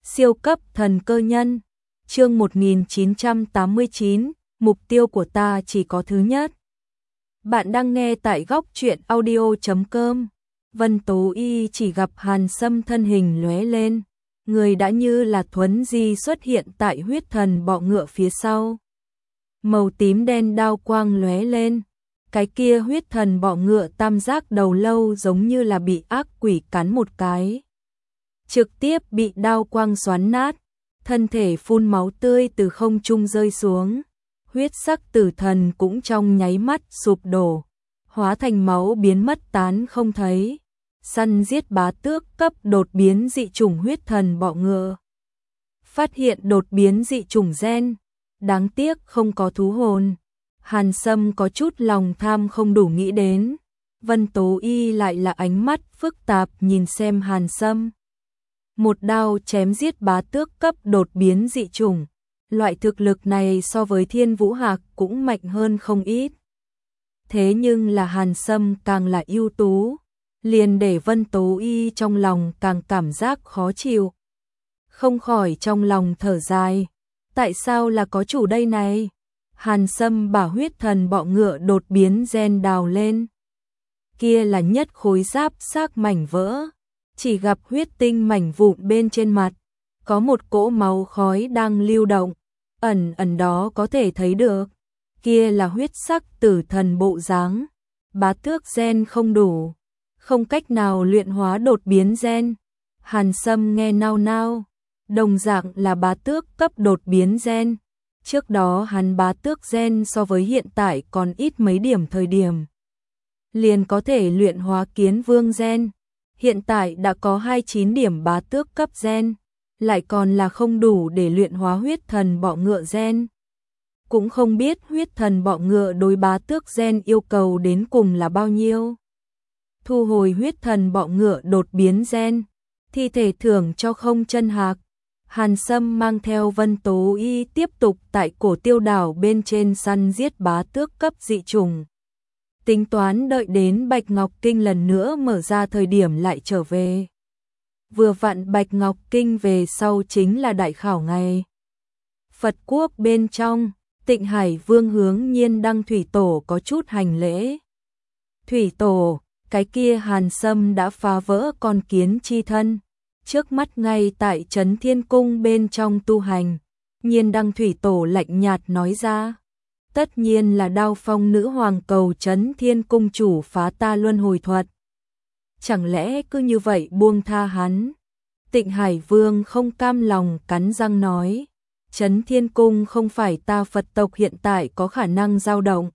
Siêu cấp thần cơ nhân. Chương 1989, mục tiêu của ta chỉ có thứ nhất. Bạn đang nghe tại góc truyện audio.com. Vân Tố Y chỉ gặp Hàn Sâm thân hình lóe lên, người đã như là thuấn di xuất hiện tại huyết thần bọ ngựa phía sau. Màu tím đen đao quang lóe lên, cái kia huyết thần bọ ngựa tam giác đầu lâu giống như là bị ác quỷ cắn một cái, trực tiếp bị đao quang xoắn nát, thân thể phun máu tươi từ không trung rơi xuống, huyết sắc tử thần cũng trong nháy mắt sụp đổ, hóa thành máu biến mất tán không thấy. Săn giết bá tước cấp đột biến dị chủng huyết thần bọ ngựa. Phát hiện đột biến dị chủng gen, đáng tiếc không có thú hồn. Hàn Sâm có chút lòng tham không đủ nghĩ đến. Vân Tố Y lại là ánh mắt phức tạp nhìn xem Hàn Sâm. Một đao chém giết bá tước cấp đột biến dị chủng. Loại thực lực này so với Thiên Vũ Hạc cũng mạnh hơn không ít. Thế nhưng là Hàn Sâm càng là ưu tú, liền để Vân Tố Y trong lòng càng cảm giác khó chịu. Không khỏi trong lòng thở dài, tại sao là có chủ đây này? Hàn Sâm bảo huyết thần bọ ngựa đột biến gen đào lên. Kia là nhất khối giáp xác mảnh vỡ, chỉ gặp huyết tinh mảnh vụn bên trên mặt, có một cỗ máu khói đang lưu động, ẩn đó có thể thấy được. Kia là huyết sắc tử thần bộ dáng, bá tước gen không đủ, không cách nào luyện hóa đột biến gen. Hàn Sâm nghe nao nao, đồng dạng là bá tước cấp đột biến gen. Trước đó hắn bá tước gen so với hiện tại còn ít mấy điểm thời điểm, liền có thể luyện hóa kiến vương gen. Hiện tại đã có 29 điểm bá tước cấp gen, lại còn là không đủ để luyện hóa huyết thần bọ ngựa gen. Cũng không biết huyết thần bọ ngựa đối bá tước gen yêu cầu đến cùng là bao nhiêu. Thu hồi huyết thần bọ ngựa đột biến gen, thi thể thưởng cho Không Chân Hạc. Hàn Sâm mang theo Vân Tố Y tiếp tục tại Cổ Tiêu đảo bên trên săn giết bá tước cấp dị chủng. Tính toán đợi đến Bạch Ngọc Kinh lần nữa mở ra thời điểm lại trở về. Vừa vặn Bạch Ngọc Kinh về sau chính là đại khảo ngày. Phật quốc bên trong, Tịnh Hải Vương hướng Nhiên Đăng Thủy Tổ có chút hành lễ. Thủy Tổ, cái kia Hàn Sâm đã phá vỡ con kiến chi thân, trước mắt ngay tại Trấn Thiên Cung bên trong tu hành. Nhiên Đăng Thủy Tổ lạnh nhạt nói ra, tất nhiên là Đao Phong nữ hoàng cầu Trấn Thiên Cung chủ phá ta luân hồi thuật. Chẳng lẽ cứ như vậy buông tha hắn? Tịnh Hải Vương không cam lòng cắn răng nói, Trấn Thiên Cung không phải ta Phật tộc hiện tại có khả năng dao động.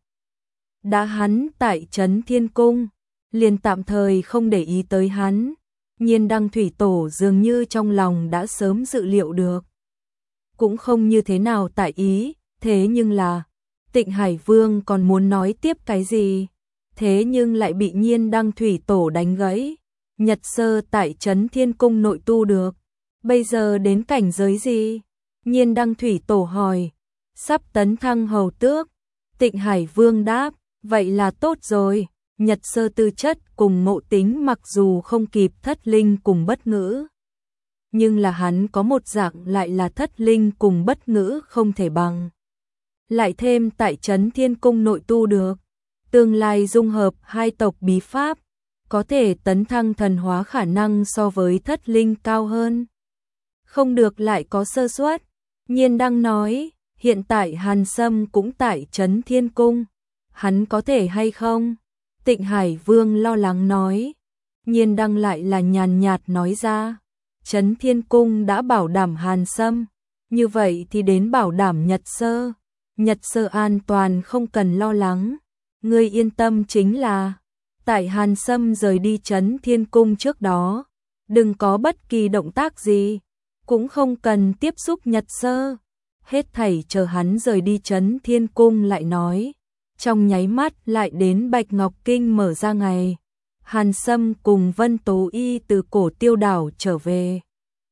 Đã hắn tại Trấn Thiên Cung, liền tạm thời không để ý tới hắn. Nhiên Đăng Thủy Tổ dường như trong lòng đã sớm dự liệu được, cũng không như thế nào tại ý. Thế nhưng là Tịnh Hải Vương còn muốn nói tiếp cái gì, thế nhưng lại bị Nhiên Đăng Thủy Tổ đánh gãy. Nhật Sơ tại Trấn Thiên Cung nội tu được, bây giờ đến cảnh giới gì? Nhiên Đăng Thủy Tổ hỏi. Sắp tấn thăng hầu tước. Tịnh Hải Vương đáp, vậy là tốt rồi. Nhật Sơ tư chất cùng ngộ tính mặc dù không kịp Thất Linh cùng Bất Ngữ, nhưng là hắn có một dạng lại là Thất Linh cùng Bất Ngữ không thể bằng. Lại thêm tại Trấn Thiên Cung nội tu được, tương lai dung hợp hai tộc bí pháp, có thể tấn thăng thần hóa khả năng so với Thất Linh cao hơn. Không được lại có sơ suất. Nhiên Đăng nói, hiện tại Hàn Sâm cũng tại Trấn Thiên Cung, hắn có thể hay không? Tịnh Hải Vương lo lắng nói. Nhiên Đăng lại là nhàn nhạt nói ra, Trấn Thiên Cung đã bảo đảm Hàn Sâm, như vậy thì đến bảo đảm Nhật Sơ. Nhật Sơ an toàn không cần lo lắng, ngươi yên tâm chính là, tại Hàn Sâm rời đi Trấn Thiên Cung trước đó, đừng có bất kỳ động tác gì, cũng không cần tiếp xúc Nhật Sơ, hết thảy chờ hắn rời đi Trấn Thiên Cung lại nói. Trong nháy mắt lại đến Bạch Ngọc Kinh mở ra ngày, Hàn Sâm cùng Vân Tố Y từ Cổ Tiêu đảo trở về.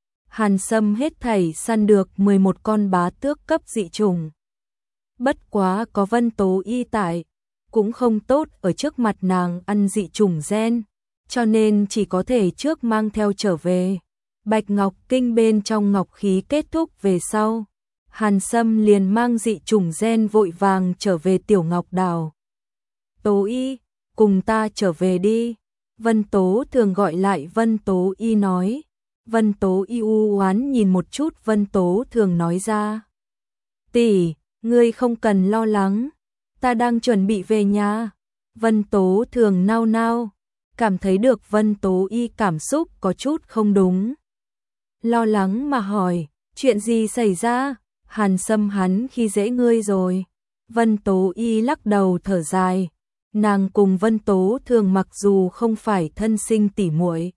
Hàn Sâm hết thảy săn được 11 con bá tước cấp dị chủng. Bất quá có Vân Tố Y tại, cũng không tốt ở trước mặt nàng ăn dị chủng gen, cho nên chỉ có thể trước mang theo trở về. Bạch Ngọc Kinh bên trong ngọc khí kết thúc về sau, Hàn Sâm liền mang dị chủng gen vội vàng trở về Tiểu Ngọc Đảo. Tố Y, cùng ta trở về đi. Vân Tố thường gọi lại Vân Tố Y nói. Vân Tố Y u oán nhìn một chút Vân Tố thường nói ra. Tỷ, ngươi không cần lo lắng, ta đang chuẩn bị về nhà. Vân Tố thường nao nao, cảm thấy được Vân Tố Y cảm xúc có chút không đúng. Lo lắng mà hỏi, chuyện gì xảy ra? Hàn Sâm hắn khi dễ ngươi rồi. Vân Tố Y lắc đầu thở dài, nàng cùng Vân Tố thường mặc dù không phải thân sinh tỉ muội,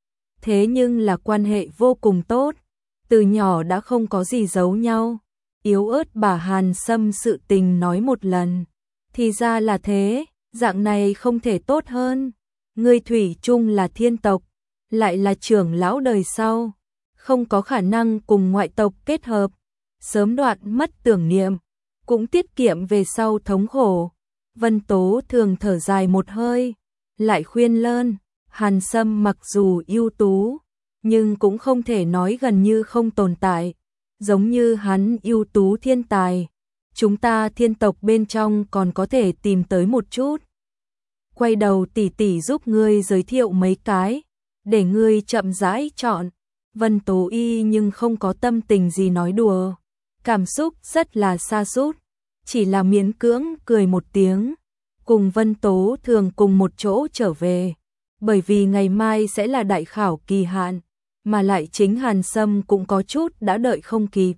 thế nhưng là quan hệ vô cùng tốt, từ nhỏ đã không có gì giấu nhau. Yếu ớt bà Hàn Sâm sự tình nói một lần, thì ra là thế, dạng này không thể tốt hơn. Ngươi thủy chung là thiên tộc, lại là trưởng lão đời sau, không có khả năng cùng ngoại tộc kết hợp, sớm đoạn mất tưởng niệm, cũng tiết kiệm về sau thống khổ. Vân Tố thường thở dài một hơi, lại khuyên lơn, Hàn Sâm mặc dù ưu tú, nhưng cũng không thể nói gần như không tồn tại, giống như hắn ưu tú thiên tài, chúng ta thiên tộc bên trong còn có thể tìm tới một chút. Quay đầu tỷ tỷ giúp ngươi giới thiệu mấy cái, để ngươi chậm rãi chọn. Vân Tố Y nhưng không có tâm tình gì nói đùa, cảm xúc rất là sa sút, chỉ là miễn cưỡng cười một tiếng, cùng Vân Tố thường cùng một chỗ trở về, bởi vì ngày mai sẽ là đại khảo kỳ hạn, mà lại chính Hàn Sâm cũng có chút đã đợi không kịp,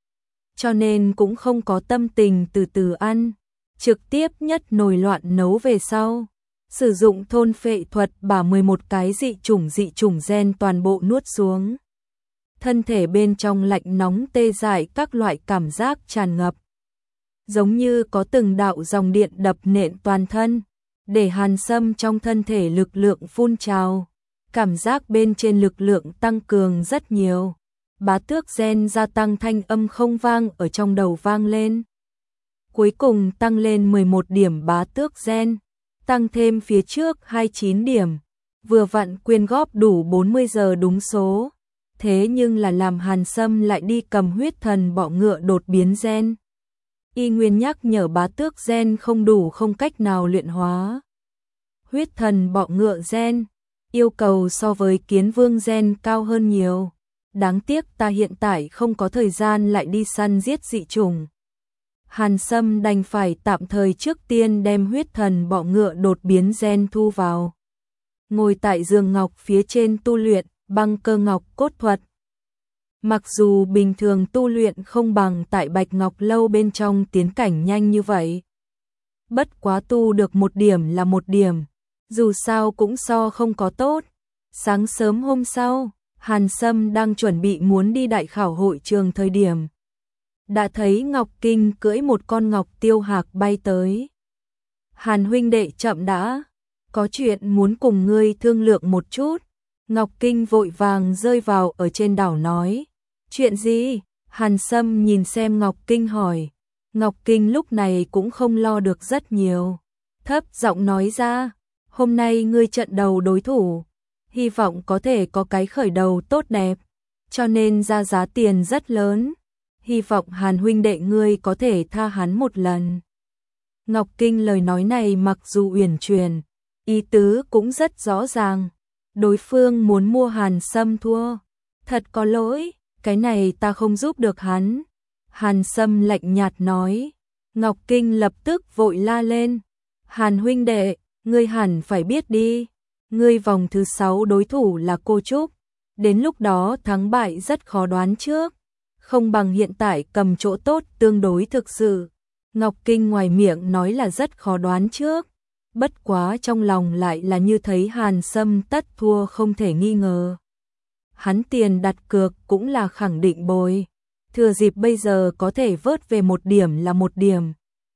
cho nên cũng không có tâm tình từ từ ăn, trực tiếp nhất nồi loạn nấu về sau. Sử dụng thôn phệ thuật bả 11 cái dị chủng gen toàn bộ nuốt xuống. Thân thể bên trong lạnh nóng tê dại các loại cảm giác tràn ngập. Giống như có từng đạo dòng điện đập nện toàn thân, để Hàn Sâm trong thân thể lực lượng phun trào. Cảm giác bên trên lực lượng tăng cường rất nhiều. Bá tước gen gia tăng thanh âm không vang ở trong đầu vang lên. Cuối cùng tăng lên 11 điểm bá tước gen. Tăng thêm phía trước 29 điểm, vừa vặn quyên góp đủ 40 giờ đúng số. Thế nhưng là làm Hàn Sâm lại đi cầm huyết thần bọ ngựa đột biến gen. Y Nguyên nhắc nhở bá tước gen không đủ, không cách nào luyện hóa. Huyết thần bọ ngựa gen, yêu cầu so với kiến vương gen cao hơn nhiều. Đáng tiếc ta hiện tại không có thời gian lại đi săn giết dị chủng. Hàn Sâm đành phải tạm thời trước tiên đem huyết thần bọ ngựa đột biến gen thu vào. Ngồi tại giường ngọc phía trên tu luyện băng cơ ngọc cốt thuật. Mặc dù bình thường tu luyện không bằng tại Bạch Ngọc Lâu bên trong tiến cảnh nhanh như vậy. Bất quá tu được một điểm là một điểm, dù sao cũng so không có tốt. Sáng sớm hôm sau, Hàn Sâm đang chuẩn bị muốn đi đại khảo hội trường thời điểm. Đã thấy Ngọc Kinh cưỡi một con ngọc tiêu hạc bay tới. Hàn huynh đệ chậm đã, có chuyện muốn cùng ngươi thương lượng một chút. Ngọc Kinh vội vàng rơi vào ở trên đảo nói. Chuyện gì? Hàn Sâm nhìn xem Ngọc Kinh hỏi. Ngọc Kinh lúc này cũng không lo được rất nhiều. Thấp giọng nói ra, hôm nay ngươi trận đầu đối thủ, hy vọng có thể có cái khởi đầu tốt đẹp, cho nên ra giá tiền rất lớn. Hy vọng Hàn huynh đệ ngươi có thể tha hắn một lần. Ngọc Kinh lời nói này mặc dù uyển chuyển, ý tứ cũng rất rõ ràng. Đối phương muốn mua Hàn Sâm thua. Thật có lỗi, cái này ta không giúp được hắn. Hàn Sâm lạnh nhạt nói. Ngọc Kinh lập tức vội la lên. Hàn huynh đệ, ngươi hẳn phải biết đi. Ngươi vòng thứ 6 đối thủ là cô Trúc. Đến lúc đó thắng bại rất khó đoán trước. Không bằng hiện tại cầm chỗ tốt tương đối thực sự. Ngọc Kinh ngoài miệng nói là rất khó đoán trước. Bất quá trong lòng lại là như thấy Hàn Sâm tất thua không thể nghi ngờ. Hắn tiền đặt cược cũng là khẳng định bồi. Thừa dịp bây giờ có thể vớt về một điểm là một điểm.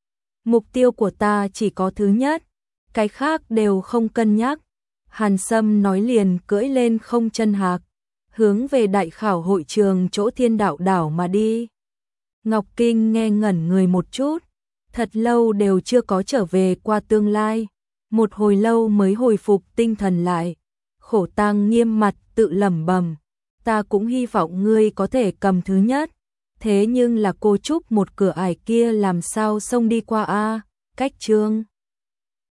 Mục tiêu của ta chỉ có thứ nhất, cái khác đều không cân nhắc. Hàn Sâm nói liền cưỡi lên không chân hạc, hướng về đại khảo hội trường chỗ Thiên Đạo đảo mà đi. Ngọc Kinh nghe ngẩn người một chút, thật lâu đều chưa có trở về qua tương lai, một hồi lâu mới hồi phục tinh thần lại. Khổ Tang nghiêm mặt tự lẩm bẩm, ta cũng hy vọng ngươi có thể cầm thứ nhất. Thế nhưng là cô Trúc một cửa ải kia làm sao xông đi qua a? Cách Trương